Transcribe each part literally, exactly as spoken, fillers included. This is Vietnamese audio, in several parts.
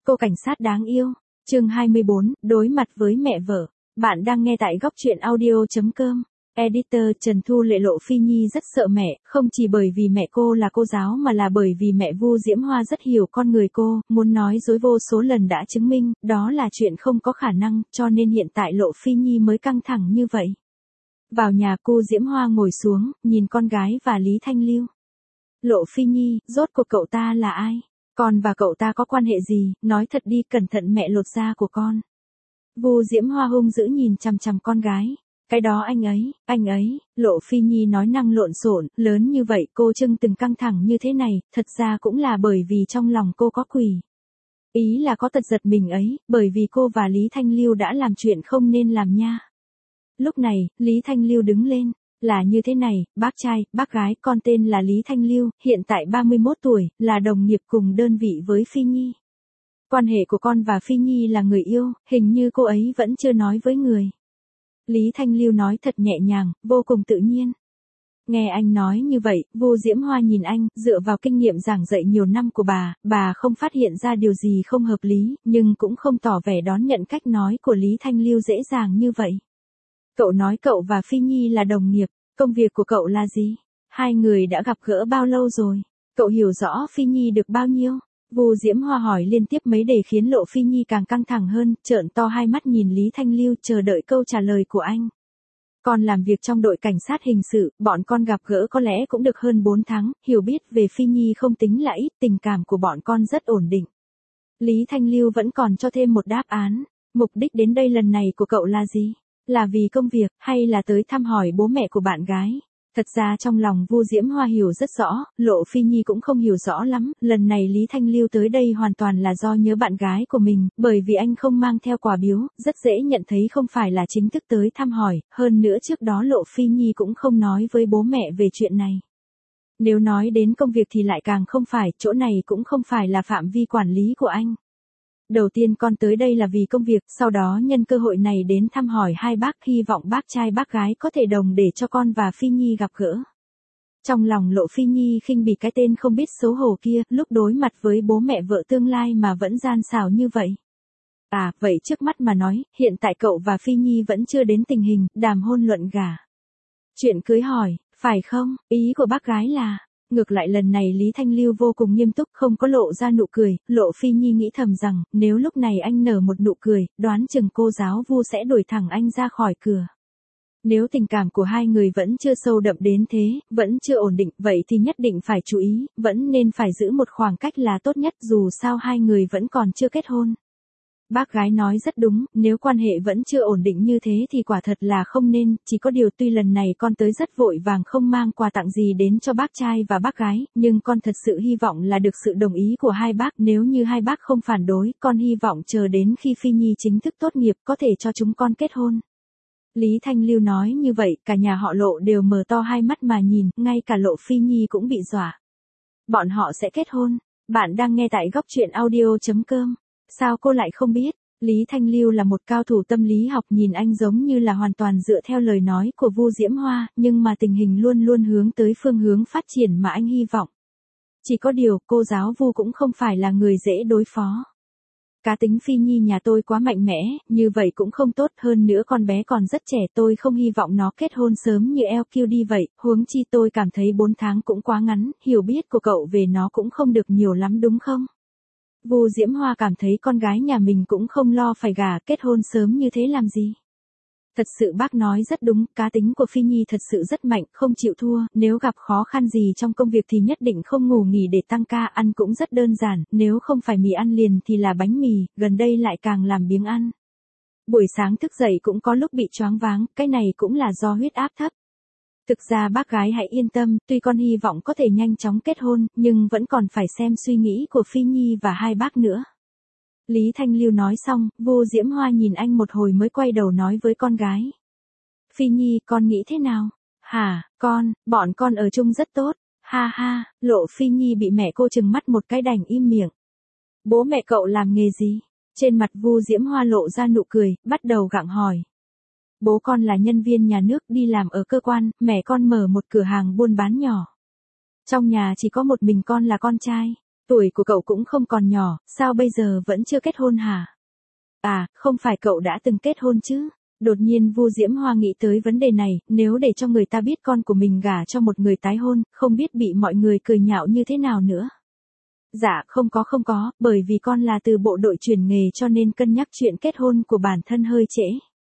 Cô cảnh sát đáng yêu. Chương hai mươi bốn, đối mặt với mẹ vợ. Bạn đang nghe tại góc truyện audio chấm com. Editor Trần Thu Lệ. Lộ Phi Nhi rất sợ mẹ, không chỉ bởi vì mẹ cô là cô giáo mà là bởi vì mẹ Vu Diễm Hoa rất hiểu con người cô, muốn nói dối vô số lần đã chứng minh, đó là chuyện không có khả năng, cho nên hiện tại Lộ Phi Nhi mới căng thẳng như vậy. Vào nhà, cô Diễm Hoa ngồi xuống, nhìn con gái và Lý Thanh Lưu. Lộ Phi Nhi, rốt cuộc cậu ta là ai? Con và cậu ta có quan hệ gì? Nói thật đi, cẩn thận mẹ lột da của con. Vu Diễm Hoa hung dữ nhìn chằm chằm con gái. Cái đó anh ấy, anh ấy, Lộ Phi Nhi nói năng lộn xộn, lớn như vậy cô Trưng từng căng thẳng như thế này, thật ra cũng là bởi vì trong lòng cô có quỷ. Ý là có tật giật mình ấy, bởi vì cô và Lý Thanh Lưu đã làm chuyện không nên làm nha. Lúc này, Lý Thanh Lưu đứng lên. Là như thế này, bác trai, bác gái, con tên là Lý Thanh Lưu, hiện tại ba mươi mốt tuổi, là đồng nghiệp cùng đơn vị với Phi Nhi. Quan hệ của con và Phi Nhi là người yêu, hình như cô ấy vẫn chưa nói với người. Lý Thanh Lưu nói thật nhẹ nhàng, vô cùng tự nhiên. Nghe anh nói như vậy, Vu Diễm Hoa nhìn anh, dựa vào kinh nghiệm giảng dạy nhiều năm của bà, bà không phát hiện ra điều gì không hợp lý, nhưng cũng không tỏ vẻ đón nhận cách nói của Lý Thanh Lưu dễ dàng như vậy. Cậu nói cậu và Phi Nhi là đồng nghiệp, công việc của cậu là gì? Hai người đã gặp gỡ bao lâu rồi? Cậu hiểu rõ Phi Nhi được bao nhiêu? Vu Diễm Hoa hỏi liên tiếp mấy đề khiến Lộ Phi Nhi càng căng thẳng hơn, trợn to hai mắt nhìn Lý Thanh Lưu chờ đợi câu trả lời của anh. Con làm việc trong đội cảnh sát hình sự, bọn con gặp gỡ có lẽ cũng được hơn bốn tháng, hiểu biết về Phi Nhi không tính là ít, tình cảm của bọn con rất ổn định. Lý Thanh Lưu vẫn còn cho thêm một đáp án, mục đích đến đây lần này của cậu là gì? Là vì công việc, hay là tới thăm hỏi bố mẹ của bạn gái? Thật ra trong lòng Vu Diễm Hoa hiểu rất rõ, Lộ Phi Nhi cũng không hiểu rõ lắm, lần này Lý Thanh Lưu tới đây hoàn toàn là do nhớ bạn gái của mình, bởi vì anh không mang theo quà biếu, rất dễ nhận thấy không phải là chính thức tới thăm hỏi, hơn nữa trước đó Lộ Phi Nhi cũng không nói với bố mẹ về chuyện này. Nếu nói đến công việc thì lại càng không phải, chỗ này cũng không phải là phạm vi quản lý của anh. Đầu tiên con tới đây là vì công việc, sau đó nhân cơ hội này đến thăm hỏi hai bác, hy vọng bác trai bác gái có thể đồng để cho con và Phi Nhi gặp gỡ. Trong lòng Lộ Phi Nhi khinh bỉ cái tên không biết xấu hổ kia, lúc đối mặt với bố mẹ vợ tương lai mà vẫn gian xảo như vậy. À, vậy trước mắt mà nói, hiện tại cậu và Phi Nhi vẫn chưa đến tình hình, đàm hôn luận gả. Chuyện cưới hỏi, phải không? Ý của bác gái là... Ngược lại lần này Lý Thanh Lưu vô cùng nghiêm túc, không có lộ ra nụ cười, Lộ Phi Nhi nghĩ thầm rằng, nếu lúc này anh nở một nụ cười, đoán chừng cô giáo Vu sẽ đuổi thẳng anh ra khỏi cửa. Nếu tình cảm của hai người vẫn chưa sâu đậm đến thế, vẫn chưa ổn định, vậy thì nhất định phải chú ý, vẫn nên phải giữ một khoảng cách là tốt nhất, dù sao hai người vẫn còn chưa kết hôn. Bác gái nói rất đúng, nếu quan hệ vẫn chưa ổn định như thế thì quả thật là không nên, chỉ có điều tuy lần này con tới rất vội vàng không mang quà tặng gì đến cho bác trai và bác gái, nhưng con thật sự hy vọng là được sự đồng ý của hai bác, nếu như hai bác không phản đối, con hy vọng chờ đến khi Phi Nhi chính thức tốt nghiệp có thể cho chúng con kết hôn. Lý Thanh Lưu nói như vậy, cả nhà họ Lộ đều mở to hai mắt mà nhìn, ngay cả Lộ Phi Nhi cũng bị dọa. Bọn họ sẽ kết hôn. Bạn đang nghe tại góc truyện audio chấm com. Sao cô lại không biết? Lý Thanh Lưu là một cao thủ tâm lý học, nhìn anh giống như là hoàn toàn dựa theo lời nói của Vu Diễm Hoa, nhưng mà tình hình luôn luôn hướng tới phương hướng phát triển mà anh hy vọng. Chỉ có điều, cô giáo Vu cũng không phải là người dễ đối phó. Cá tính Phi Nhi nhà tôi quá mạnh mẽ, như vậy cũng không tốt, hơn nữa con bé còn rất trẻ, tôi không hy vọng nó kết hôn sớm như eo kiu đi vậy, huống chi tôi cảm thấy bốn tháng cũng quá ngắn, hiểu biết của cậu về nó cũng không được nhiều lắm đúng không? Vu Diễm Hoa cảm thấy con gái nhà mình cũng không lo phải gả, kết hôn sớm như thế làm gì. Thật sự bác nói rất đúng, cá tính của Phi Nhi thật sự rất mạnh, không chịu thua, nếu gặp khó khăn gì trong công việc thì nhất định không ngủ nghỉ để tăng ca, ăn cũng rất đơn giản, nếu không phải mì ăn liền thì là bánh mì, gần đây lại càng làm biếng ăn. Buổi sáng thức dậy cũng có lúc bị choáng váng, cái này cũng là do huyết áp thấp. Thực ra bác gái hãy yên tâm, tuy con hy vọng có thể nhanh chóng kết hôn, nhưng vẫn còn phải xem suy nghĩ của Phi Nhi và hai bác nữa. Lý Thanh Lưu nói xong, Vu Diễm Hoa nhìn anh một hồi mới quay đầu nói với con gái. Phi Nhi, con nghĩ thế nào? Hả, con, bọn con ở chung rất tốt. Ha ha, Lộ Phi Nhi bị mẹ cô trừng mắt một cái đành im miệng. Bố mẹ cậu làm nghề gì? Trên mặt Vu Diễm Hoa lộ ra nụ cười, bắt đầu gặng hỏi. Bố con là nhân viên nhà nước đi làm ở cơ quan, mẹ con mở một cửa hàng buôn bán nhỏ. Trong nhà chỉ có một mình con là con trai. Tuổi của cậu cũng không còn nhỏ, sao bây giờ vẫn chưa kết hôn hả? À, không phải cậu đã từng kết hôn chứ? Đột nhiên Vu Diễm Hoa nghĩ tới vấn đề này, nếu để cho người ta biết con của mình gả cho một người tái hôn, không biết bị mọi người cười nhạo như thế nào nữa. Dạ không có không có, bởi vì con là từ bộ đội chuyển nghề cho nên cân nhắc chuyện kết hôn của bản thân hơi trễ.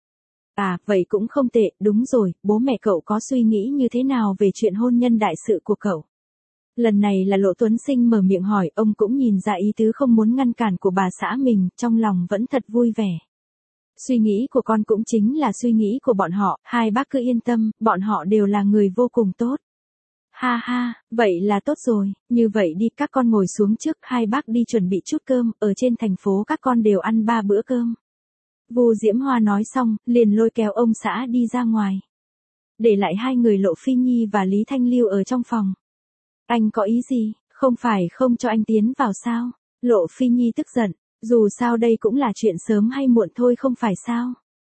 À, vậy cũng không tệ, đúng rồi, bố mẹ cậu có suy nghĩ như thế nào về chuyện hôn nhân đại sự của cậu? Lần này là Lộ Tuấn Sinh mở miệng hỏi, ông cũng nhìn ra ý tứ không muốn ngăn cản của bà xã mình, trong lòng vẫn thật vui vẻ. Suy nghĩ của con cũng chính là suy nghĩ của bọn họ, hai bác cứ yên tâm, bọn họ đều là người vô cùng tốt. Ha ha, vậy là tốt rồi, như vậy đi các con ngồi xuống trước, hai bác đi chuẩn bị chút cơm, ở trên thành phố các con đều ăn ba bữa cơm. Vu Diễm Hoa nói xong, liền lôi kéo ông xã đi ra ngoài. Để lại hai người Lộ Phi Nhi và Lý Thanh Lưu ở trong phòng. Anh có ý gì, không phải không cho anh tiến vào sao? Lộ Phi Nhi tức giận, dù sao đây cũng là chuyện sớm hay muộn thôi không phải sao?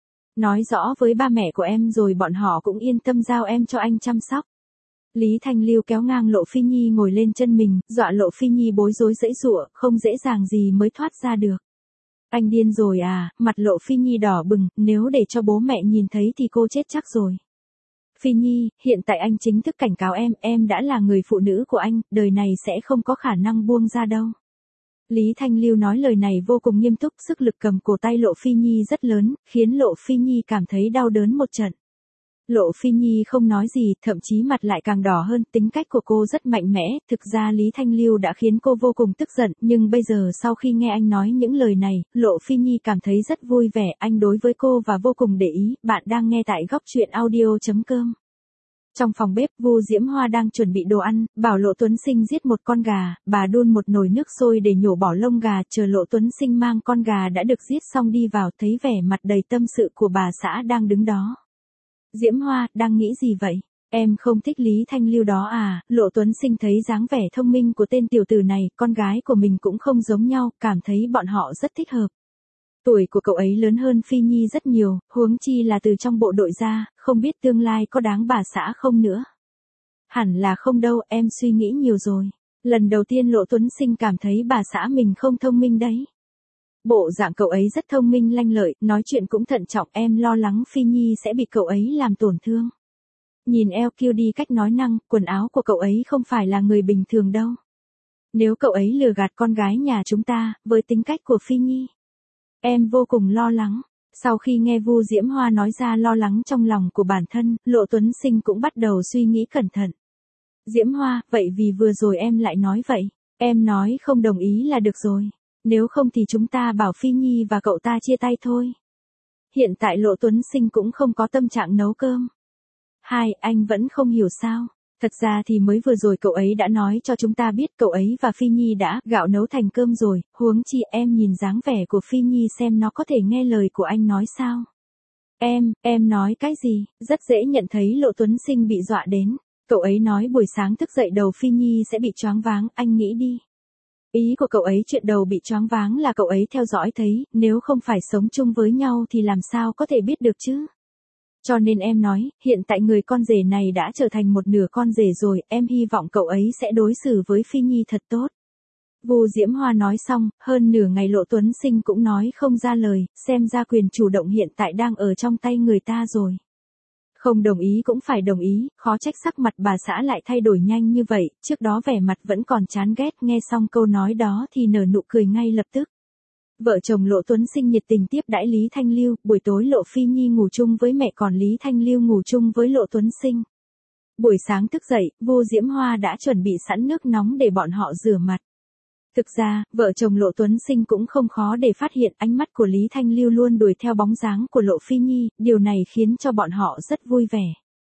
Nói rõ với ba mẹ của em rồi bọn họ cũng yên tâm giao em cho anh chăm sóc. Lý Thanh Lưu kéo ngang Lộ Phi Nhi ngồi lên chân mình, dọa Lộ Phi Nhi bối rối giãy giụa, không dễ dàng gì mới thoát ra được. Anh điên rồi à, mặt Lộ Phi Nhi đỏ bừng, nếu để cho bố mẹ nhìn thấy thì cô chết chắc rồi. Phi Nhi, hiện tại anh chính thức cảnh cáo em, em đã là người phụ nữ của anh, đời này sẽ không có khả năng buông ra đâu. Lý Thanh Lưu nói lời này vô cùng nghiêm túc, sức lực cầm cổ tay Lộ Phi Nhi rất lớn, khiến Lộ Phi Nhi cảm thấy đau đớn một trận. Lộ Phi Nhi không nói gì, thậm chí mặt lại càng đỏ hơn, tính cách của cô rất mạnh mẽ, thực ra Lý Thanh Lưu đã khiến cô vô cùng tức giận, nhưng bây giờ sau khi nghe anh nói những lời này, Lộ Phi Nhi cảm thấy rất vui vẻ, anh đối với cô và vô cùng để ý, bạn đang nghe tại góc truyện audio chấm com. Trong phòng bếp, Vu Diễm Hoa đang chuẩn bị đồ ăn, bảo Lộ Tuấn Sinh giết một con gà, bà đun một nồi nước sôi để nhổ bỏ lông gà, chờ Lộ Tuấn Sinh mang con gà đã được giết xong đi vào, thấy vẻ mặt đầy tâm sự của bà xã đang đứng đó. Diễm Hoa, đang nghĩ gì vậy? Em không thích Lý Thanh Lưu đó à? Lộ Tuấn Sinh thấy dáng vẻ thông minh của tên tiểu tử này, con gái của mình cũng không giống nhau, cảm thấy bọn họ rất thích hợp. Tuổi của cậu ấy lớn hơn Phi Nhi rất nhiều, huống chi là từ trong bộ đội ra, không biết tương lai có đáng bà xã không nữa. Hẳn là không đâu, em suy nghĩ nhiều rồi. Lần đầu tiên Lộ Tuấn Sinh cảm thấy bà xã mình không thông minh đấy. Bộ dạng cậu ấy rất thông minh lanh lợi, nói chuyện cũng thận trọng, em lo lắng Phi Nhi sẽ bị cậu ấy làm tổn thương. Nhìn eo kiêu đi cách nói năng, quần áo của cậu ấy không phải là người bình thường đâu. Nếu cậu ấy lừa gạt con gái nhà chúng ta, với tính cách của Phi Nhi, em vô cùng lo lắng. Sau khi nghe Vu Diễm Hoa nói ra lo lắng trong lòng của bản thân, Lộ Tuấn Sinh cũng bắt đầu suy nghĩ cẩn thận. Diễm Hoa, vậy vì vừa rồi em lại nói vậy, em nói không đồng ý là được rồi. Nếu không thì chúng ta bảo Phi Nhi và cậu ta chia tay thôi. Hiện tại Lộ Tuấn Sinh cũng không có tâm trạng nấu cơm. Hai, anh vẫn không hiểu sao. Thật ra thì mới vừa rồi cậu ấy đã nói cho chúng ta biết cậu ấy và Phi Nhi đã gạo nấu thành cơm rồi, huống chi em nhìn dáng vẻ của Phi Nhi xem nó có thể nghe lời của anh nói sao. Em, em nói cái gì, rất dễ nhận thấy Lộ Tuấn Sinh bị dọa đến. Cậu ấy nói buổi sáng thức dậy đầu Phi Nhi sẽ bị choáng váng, anh nghĩ đi. Ý của cậu ấy chuyện đầu bị choáng váng là cậu ấy theo dõi thấy, nếu không phải sống chung với nhau thì làm sao có thể biết được chứ. Cho nên em nói, hiện tại người con rể này đã trở thành một nửa con rể rồi, em hy vọng cậu ấy sẽ đối xử với Phi Nhi thật tốt. Vu Diễm Hoa nói xong, hơn nửa ngày Lộ Tuấn Sinh cũng nói không ra lời, xem ra quyền chủ động hiện tại đang ở trong tay người ta rồi. Không đồng ý cũng phải đồng ý, khó trách sắc mặt bà xã lại thay đổi nhanh như vậy, trước đó vẻ mặt vẫn còn chán ghét, nghe xong câu nói đó thì nở nụ cười ngay lập tức. Vợ chồng Lộ Tuấn Sinh nhiệt tình tiếp đãi Lý Thanh Lưu, buổi tối Lộ Phi Nhi ngủ chung với mẹ còn Lý Thanh Lưu ngủ chung với Lộ Tuấn Sinh. Buổi sáng thức dậy, Vu Diễm Hoa đã chuẩn bị sẵn nước nóng để bọn họ rửa mặt. Thực ra, vợ chồng Lộ Tuấn Sinh cũng không khó để phát hiện ánh mắt của Lý Thanh Lưu luôn đuổi theo bóng dáng của Lộ Phi Nhi, điều này khiến cho bọn họ rất vui vẻ.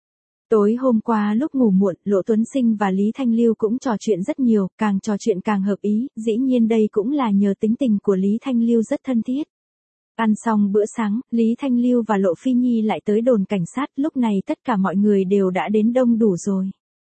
Tối hôm qua lúc ngủ muộn, Lộ Tuấn Sinh và Lý Thanh Lưu cũng trò chuyện rất nhiều, càng trò chuyện càng hợp ý, dĩ nhiên đây cũng là nhờ tính tình của Lý Thanh Lưu rất thân thiết. Ăn xong bữa sáng, Lý Thanh Lưu và Lộ Phi Nhi lại tới đồn cảnh sát, lúc này tất cả mọi người đều đã đến đông đủ rồi.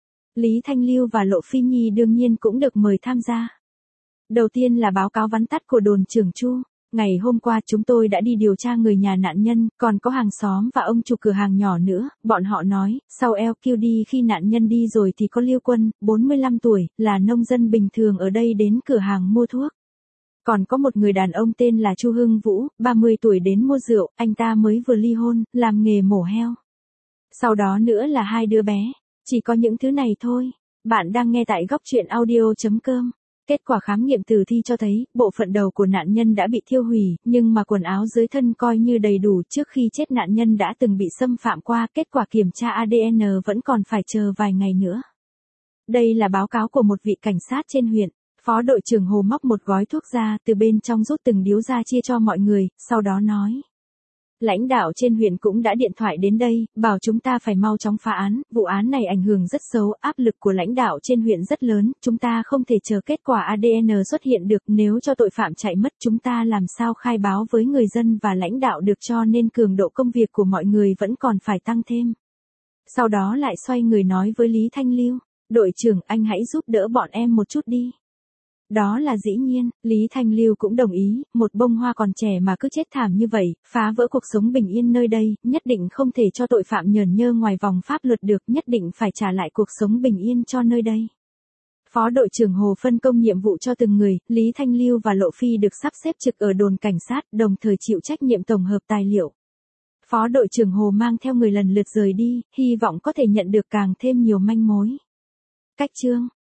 Lý Thanh Lưu và Lộ Phi Nhi đương nhiên cũng được mời tham gia. Đầu tiên là báo cáo vắn tắt của đồn trưởng Chu. Ngày hôm qua chúng tôi đã đi điều tra người nhà nạn nhân, còn có hàng xóm và ông chủ cửa hàng nhỏ nữa, bọn họ nói, sau lờ quy đê khi nạn nhân đi rồi thì có Lưu Quân, bốn mươi lăm tuổi, là nông dân bình thường ở đây đến cửa hàng mua thuốc. Còn có một người đàn ông tên là Chu Hưng Vũ, ba mươi tuổi đến mua rượu, anh ta mới vừa ly hôn, làm nghề mổ heo. Sau đó nữa là hai đứa bé, chỉ có những thứ này thôi. Bạn đang nghe tại góc truyện audio chấm com. Kết quả khám nghiệm tử thi cho thấy, bộ phận đầu của nạn nhân đã bị thiêu hủy, nhưng mà quần áo dưới thân coi như đầy đủ. Trước khi chết nạn nhân đã từng bị xâm phạm qua, kết quả kiểm tra a đê en vẫn còn phải chờ vài ngày nữa. Đây là báo cáo của một vị cảnh sát trên huyện. Phó đội trưởng Hồ móc một gói thuốc ra, từ bên trong rút từng điếu ra chia cho mọi người, sau đó nói. Lãnh đạo trên huyện cũng đã điện thoại đến đây, bảo chúng ta phải mau chóng phá án, vụ án này ảnh hưởng rất xấu, áp lực của lãnh đạo trên huyện rất lớn, chúng ta không thể chờ kết quả a đê en xuất hiện được, nếu cho tội phạm chạy mất chúng ta làm sao khai báo với người dân và lãnh đạo được, cho nên cường độ công việc của mọi người vẫn còn phải tăng thêm. Sau đó lại xoay người nói với Lý Thanh Lưu, đội trưởng anh hãy giúp đỡ bọn em một chút đi. Đó là dĩ nhiên, Lý Thanh Lưu cũng đồng ý, một bông hoa còn trẻ mà cứ chết thảm như vậy, phá vỡ cuộc sống bình yên nơi đây, nhất định không thể cho tội phạm nhởn nhơ ngoài vòng pháp luật được, nhất định phải trả lại cuộc sống bình yên cho nơi đây. Phó đội trưởng Hồ phân công nhiệm vụ cho từng người, Lý Thanh Lưu và Lộ Phi được sắp xếp trực ở đồn cảnh sát, đồng thời chịu trách nhiệm tổng hợp tài liệu. Phó đội trưởng Hồ mang theo người lần lượt rời đi, hy vọng có thể nhận được càng thêm nhiều manh mối. Cách chương